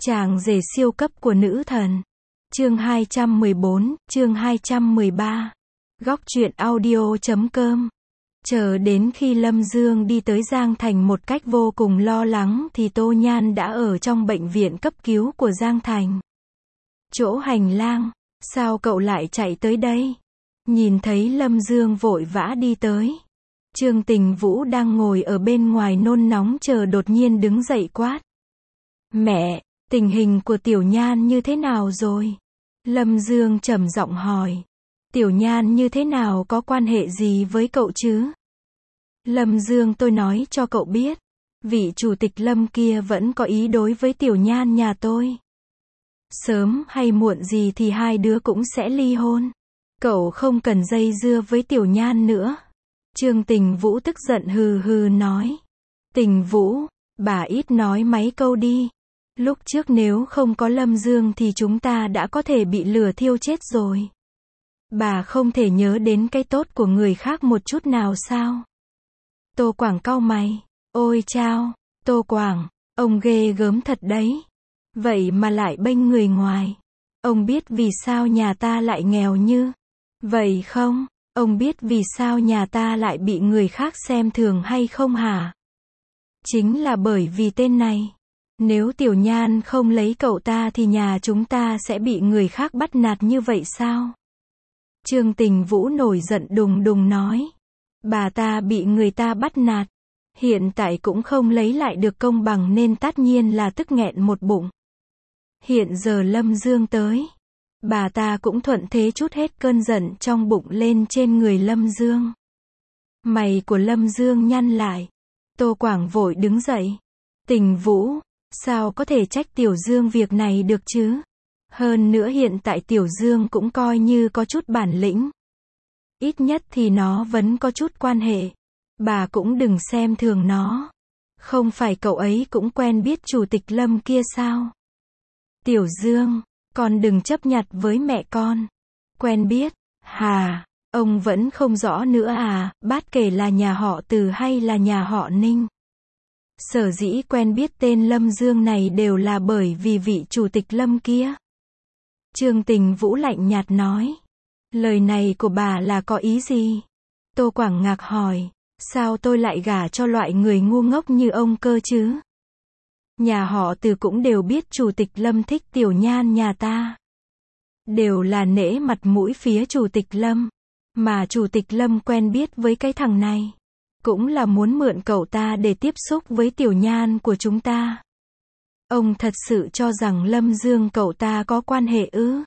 Chàng rể siêu cấp của nữ thần. Chương 214, chương 213. Góc truyện audio.com. Chờ đến khi Lâm Dương đi tới Giang Thành một cách vô cùng lo lắng thì Tô Nhan đã ở trong bệnh viện cấp cứu của Giang Thành. Chỗ hành lang, sao cậu lại chạy tới đây? Nhìn thấy Lâm Dương vội vã đi tới. Trương Tình Vũ đang ngồi ở bên ngoài nôn nóng chờ đột nhiên đứng dậy quát. Mẹ, tình hình của Tiểu Nhan như thế nào rồi? Lâm Dương trầm giọng hỏi. Tiểu Nhan như thế nào có quan hệ gì với cậu chứ? Lâm Dương, tôi nói cho cậu biết, vị chủ tịch Lâm kia vẫn có ý đối với Tiểu Nhan nhà tôi. Sớm hay muộn gì thì hai đứa cũng sẽ ly hôn. Cậu không cần dây dưa với Tiểu Nhan nữa. Trương Tình Vũ tức giận hừ hừ nói. Tình Vũ, bà ít nói mấy câu đi. Lúc trước nếu không có Lâm Dương thì chúng ta đã có thể bị lửa thiêu chết rồi. Bà không thể nhớ đến cái tốt của người khác một chút nào sao? Tô Quảng cau mày. Ôi chao, Tô Quảng, ông ghê gớm thật đấy. Vậy mà lại bênh người ngoài. Ông biết vì sao nhà ta lại nghèo như vậy không? Ông biết vì sao nhà ta lại bị người khác xem thường hay không hả? Chính là bởi vì tên này. Nếu Tiểu Nhan không lấy cậu ta thì nhà chúng ta sẽ bị người khác bắt nạt như vậy sao? Trương Tình Vũ nổi giận đùng đùng nói. Bà ta bị người ta bắt nạt. Hiện tại cũng không lấy lại được công bằng nên tất nhiên là tức nghẹn một bụng. Hiện giờ Lâm Dương tới. Bà ta cũng thuận thế trút hết cơn giận trong bụng lên trên người Lâm Dương. Mày của Lâm Dương nhăn lại. Tô Quảng vội đứng dậy. Tình Vũ, sao có thể trách Tiểu Dương việc này được chứ? Hơn nữa hiện tại Tiểu Dương cũng coi như có chút bản lĩnh. Ít nhất thì nó vẫn có chút quan hệ. Bà cũng đừng xem thường nó. Không phải cậu ấy cũng quen biết chủ tịch Lâm kia sao? Tiểu Dương, con đừng chấp nhặt với mẹ con. Quen biết, hà, ông vẫn không rõ nữa à, bát kể là nhà họ Từ hay là nhà họ Ninh. Sở dĩ quen biết tên Lâm Dương này đều là bởi vì vị chủ tịch Lâm kia. Trương Tình Vũ lạnh nhạt nói. Lời này của bà là có ý gì? Tô Quảng ngạc hỏi. Sao tôi lại gả cho loại người ngu ngốc như ông cơ chứ? Nhà họ Từ cũng đều biết chủ tịch Lâm thích Tiểu Nhan nhà ta. Đều là nể mặt mũi phía chủ tịch Lâm. Mà chủ tịch Lâm quen biết với cái thằng này. Cũng là muốn mượn cậu ta để tiếp xúc với Tiểu Nhan của chúng ta. Ông thật sự cho rằng Lâm Dương cậu ta có quan hệ ư?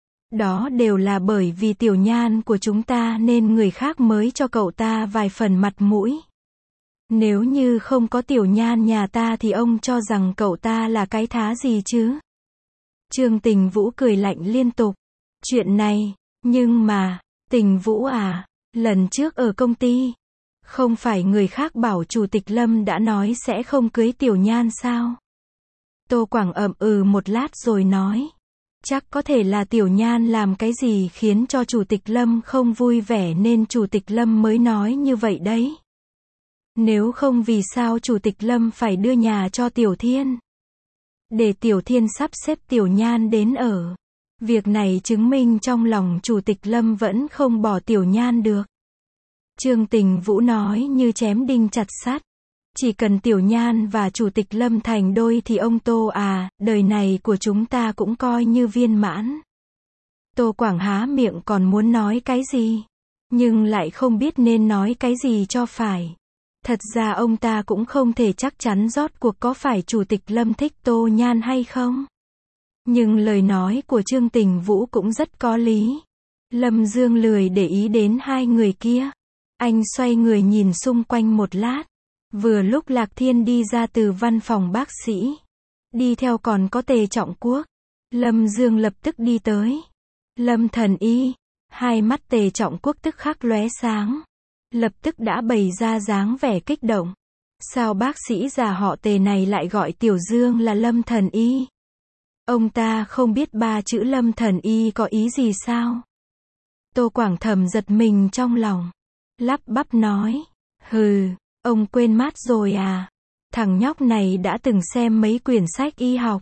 Đó đều là bởi vì Tiểu Nhan của chúng ta nên người khác mới cho cậu ta vài phần mặt mũi. Nếu như không có Tiểu Nhan nhà ta thì ông cho rằng cậu ta là cái thá gì chứ? Trương Tình Vũ cười lạnh liên tục. Chuyện này, nhưng mà, Tình Vũ à, lần trước ở công ty, không phải người khác bảo chủ tịch Lâm đã nói sẽ không cưới Tiểu Nhan sao? Tô Quảng ậm ừ một lát rồi nói. Chắc có thể là Tiểu Nhan làm cái gì khiến cho chủ tịch Lâm không vui vẻ nên chủ tịch Lâm mới nói như vậy đấy. Nếu không vì sao chủ tịch Lâm phải đưa nhà cho Tiểu Thiên? Để Tiểu Thiên sắp xếp Tiểu Nhan đến ở. Việc này chứng minh trong lòng chủ tịch Lâm vẫn không bỏ Tiểu Nhan được. Trương Tình Vũ nói như chém đinh chặt sắt. Chỉ cần Tiểu Nhan và chủ tịch Lâm thành đôi thì ông Tô à, đời này của chúng ta cũng coi như viên mãn. Tô Quảng há miệng còn muốn nói cái gì, nhưng lại không biết nên nói cái gì cho phải. Thật ra ông ta cũng không thể chắc chắn rốt cuộc có phải chủ tịch Lâm thích Tô Nhan hay không. Nhưng lời nói của Trương Tình Vũ cũng rất có lý. Lâm Dương lười để ý đến hai người kia. Anh xoay người nhìn xung quanh một lát. Vừa lúc Lạc Thiên đi ra từ văn phòng bác sĩ. Đi theo còn có Tề Trọng Quốc. Lâm Dương lập tức đi tới. Lâm thần y. Hai mắt Tề Trọng Quốc tức khắc lóe sáng. Lập tức đã bày ra dáng vẻ kích động. Sao bác sĩ già họ Tề này lại gọi Tiểu Dương là Lâm thần y? Ông ta không biết ba chữ Lâm thần y có ý gì sao? Tô Quảng thầm giật mình trong lòng. Lắp bắp nói. Hừ, ông quên mất rồi à? Thằng nhóc này đã từng xem mấy quyển sách y học.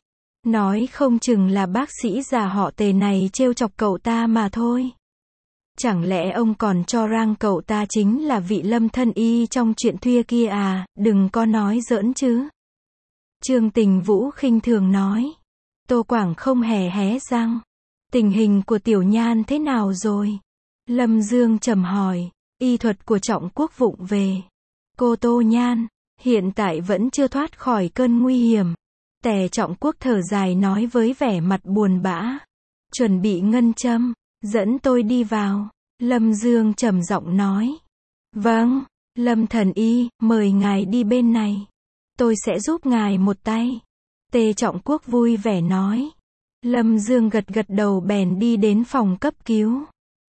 Nói không chừng là bác sĩ già họ Tề này trêu chọc cậu ta mà thôi. Chẳng lẽ ông còn cho rằng cậu ta chính là vị Lâm thân y trong chuyện thuê kia à, đừng có nói giỡn chứ. Trương Tình Vũ khinh thường nói. Tô Quảng không hé răng. Tình hình của Tiểu Nhan thế nào rồi? Lâm Dương trầm hỏi. Y thuật của Trọng Quốc vụng về. Cô Tô Nhan, hiện tại vẫn chưa thoát khỏi cơn nguy hiểm. Tề Trọng Quốc thở dài nói với vẻ mặt buồn bã. Chuẩn bị ngân châm, dẫn tôi đi vào. Lâm Dương trầm giọng nói. Vâng, Lâm thần y, mời ngài đi bên này. Tôi sẽ giúp ngài một tay. Tề Trọng Quốc vui vẻ nói. Lâm Dương gật đầu bèn đi đến phòng cấp cứu.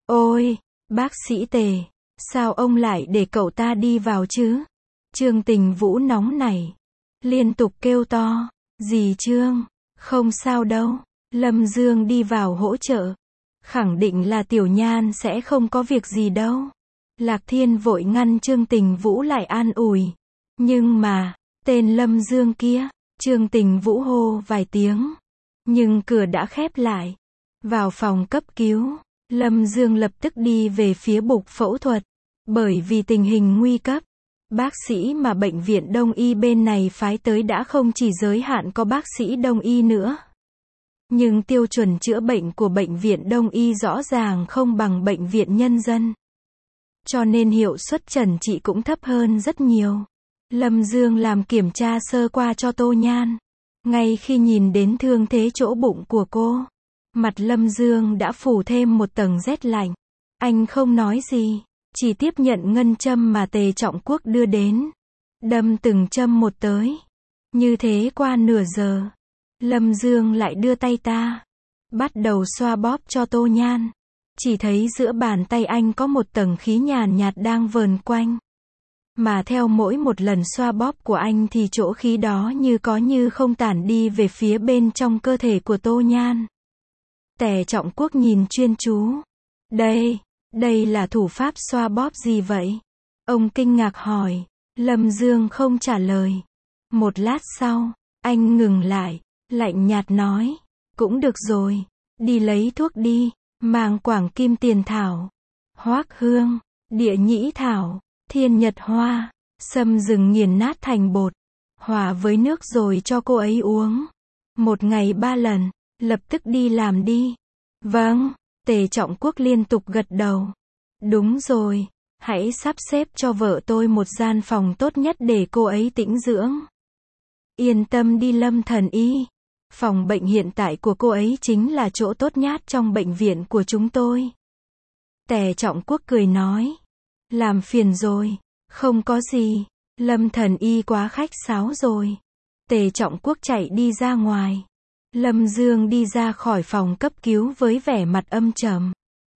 Ôi, bác sĩ Tề, sao ông lại để cậu ta đi vào chứ? Trương Tình Vũ nóng nảy, liên tục kêu to. Dì Trương, không sao đâu. Lâm Dương đi vào hỗ trợ. Khẳng định là Tiểu Nhan sẽ không có việc gì đâu. Lạc Thiên vội ngăn Trương Tình Vũ lại an ủi. Nhưng mà, tên Lâm Dương kia, Trương Tình Vũ hô vài tiếng. Nhưng cửa đã khép lại. Vào phòng cấp cứu, Lâm Dương lập tức đi về phía bục phẫu thuật. Bởi vì tình hình nguy cấp, bác sĩ mà bệnh viện Đông y bên này phái tới đã không chỉ giới hạn có bác sĩ Đông y nữa. Nhưng tiêu chuẩn chữa bệnh của bệnh viện Đông y rõ ràng không bằng bệnh viện nhân dân. Cho nên hiệu suất chẩn trị cũng thấp hơn rất nhiều. Lâm Dương làm kiểm tra sơ qua cho Tô Nhan. Ngay khi nhìn đến thương thế chỗ bụng của cô, mặt Lâm Dương đã phủ thêm một tầng rét lạnh. Anh không nói gì, chỉ tiếp nhận ngân châm mà Tề Trọng Quốc đưa đến. Đâm từng châm một tới. Như thế qua nửa giờ, Lâm Dương lại đưa tay ta, bắt đầu xoa bóp cho Tô Nhan. Chỉ thấy giữa bàn tay anh có một tầng khí nhàn nhạt đang vờn quanh. Mà theo mỗi một lần xoa bóp của anh thì chỗ khí đó như có như không tản đi về phía bên trong cơ thể của Tô Nhan. Tề Trọng Quốc nhìn chuyên chú. Đây là thủ pháp xoa bóp gì vậy? Ông kinh ngạc hỏi. Lâm Dương không trả lời. Một lát sau, anh ngừng lại, lạnh nhạt nói. Cũng được rồi, đi lấy thuốc đi, mang Quảng Kim Tiền Thảo, Hoác Hương, Địa Nhĩ Thảo, Thiên Nhật Hoa, sâm rừng nghiền nát thành bột, hòa với nước rồi cho cô ấy uống. 1 ngày 3 lần, lập tức đi làm đi. Vâng, Tề Trọng Quốc liên tục gật đầu. Đúng rồi, hãy sắp xếp cho vợ tôi một gian phòng tốt nhất để cô ấy tĩnh dưỡng. Yên tâm đi Lâm thần y. Phòng bệnh hiện tại của cô ấy chính là chỗ tốt nhất trong bệnh viện của chúng tôi. Tề Trọng Quốc cười nói. Làm phiền rồi. Không có gì. Lâm thần y quá khách sáo rồi. Tề Trọng Quốc chạy đi ra ngoài. Lâm Dương đi ra khỏi phòng cấp cứu với vẻ mặt âm trầm.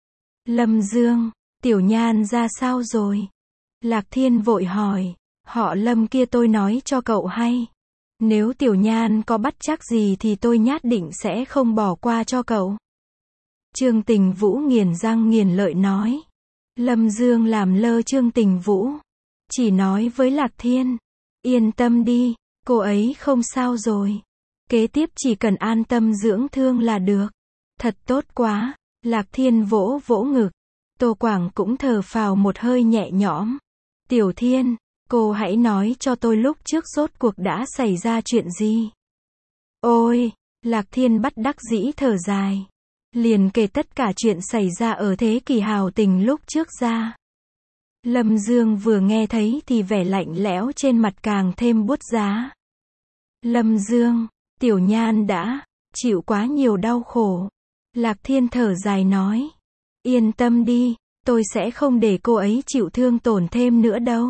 Lâm Dương, Tiểu Nhan ra sao rồi? Lạc Thiên vội hỏi. Họ Lâm kia tôi nói cho cậu hay. Nếu Tiểu Nhan có bắt chắc gì thì tôi nhất định sẽ không bỏ qua cho cậu. Trương Tình Vũ nghiền răng nghiền lợi nói. Lâm Dương làm lơ Trương Tình Vũ. Chỉ nói với Lạc Thiên. Yên tâm đi, cô ấy không sao rồi. Kế tiếp chỉ cần an tâm dưỡng thương là được. Thật tốt quá. Lạc Thiên vỗ vỗ ngực. Tô Quảng cũng thở phào một hơi nhẹ nhõm. Tiểu Thiên, cô hãy nói cho tôi lúc trước rốt cuộc đã xảy ra chuyện gì. Ôi, Lạc Thiên bất đắc dĩ thở dài. Liền kể tất cả chuyện xảy ra ở thế kỷ hào tình lúc trước ra. Lâm Dương vừa nghe thấy thì vẻ lạnh lẽo trên mặt càng thêm buốt giá. Lâm Dương, Tiểu Nhan đã chịu quá nhiều đau khổ. Lạc Thiên thở dài nói. Yên tâm đi, tôi sẽ không để cô ấy chịu thương tổn thêm nữa đâu.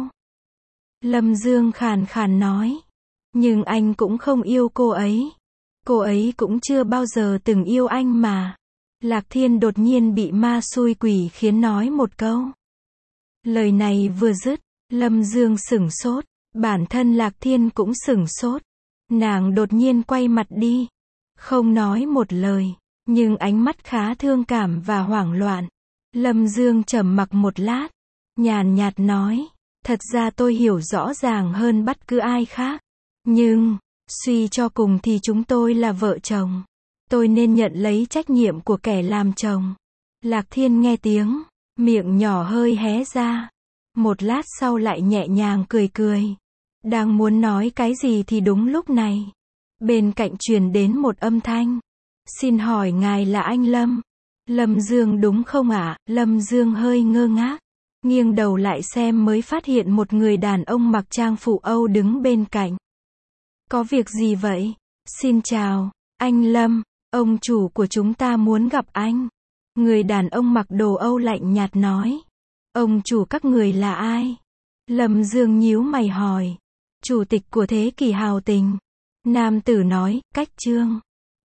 Lâm Dương khàn khàn nói. Nhưng anh cũng không yêu cô ấy. Cô ấy cũng chưa bao giờ từng yêu anh mà. Lạc Thiên đột nhiên bị ma xui quỷ khiến nói một câu. Lời này vừa dứt, Lâm Dương sửng sốt. Bản thân Lạc Thiên cũng sửng sốt. Nàng đột nhiên quay mặt đi. Không nói một lời. Nhưng ánh mắt khá thương cảm và hoảng loạn. Lâm Dương trầm mặc một lát. Nhàn nhạt nói. Thật ra tôi hiểu rõ ràng hơn bất cứ ai khác. Nhưng, Suy cho cùng thì chúng tôi là vợ chồng. Tôi nên nhận lấy trách nhiệm của kẻ làm chồng. Lạc Thiên nghe tiếng, miệng nhỏ hơi hé ra. Một lát sau lại nhẹ nhàng cười cười. Đang muốn nói cái gì thì đúng lúc này. Bên cạnh truyền đến một âm thanh. Xin hỏi ngài là anh Lâm? Lâm Dương đúng không ạ? Lâm Dương hơi ngơ ngác. Nghiêng đầu lại xem mới phát hiện một người đàn ông mặc trang phụ Âu đứng bên cạnh. Có việc gì vậy? Xin chào, anh Lâm, ông chủ của chúng ta muốn gặp anh. Người đàn ông mặc đồ Âu lạnh nhạt nói. Ông chủ các người là ai? Lâm Dương nhíu mày hỏi. Chủ tịch của Thế Kỷ Hào Tình. Nam tử nói, cách Trương.